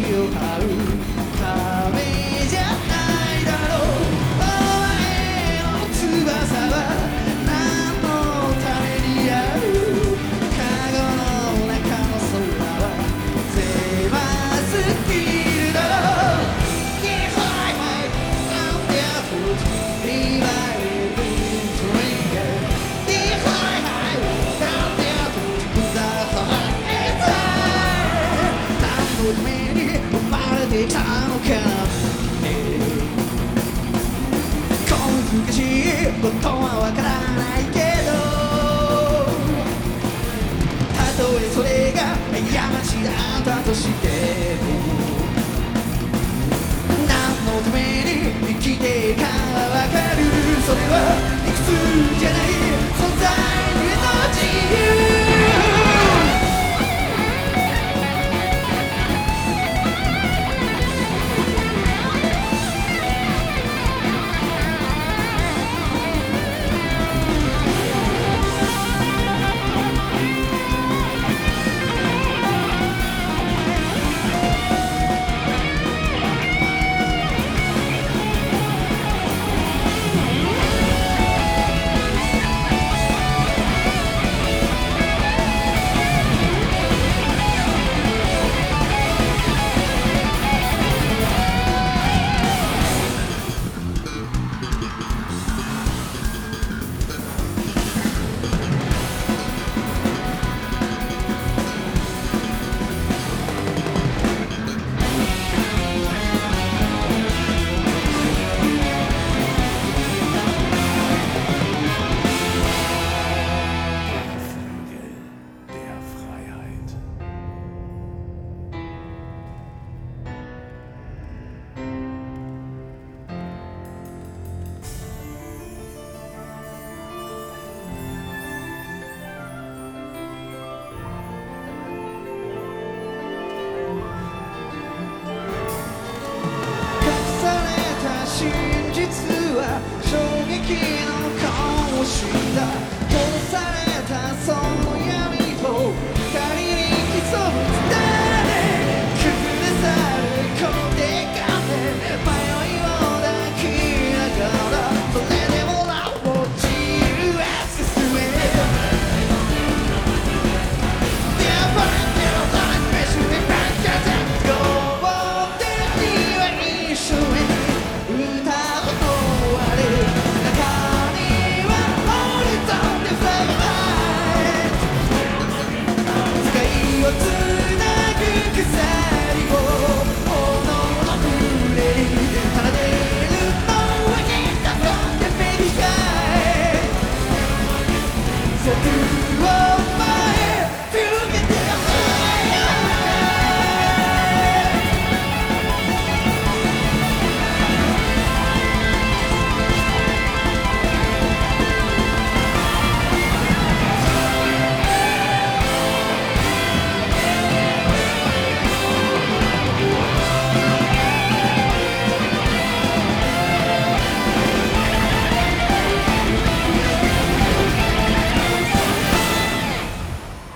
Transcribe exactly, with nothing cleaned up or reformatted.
を張るためじゃないだろう。お前の翼は何のためにある。カゴの中の空は狭すぎるだろう。Yeah, hi, hi, I'm barefoot, be my living drinker. Yeah, hi, hi, I'm barefoot, put the heart inside. 何のために生まれてきたのかね。この難しいことはわからないけど、たとえそれが過ちだったとしても、何のために生きているかはわかる。それは理屈じゃない存在の自由。真実は衝撃の顔をした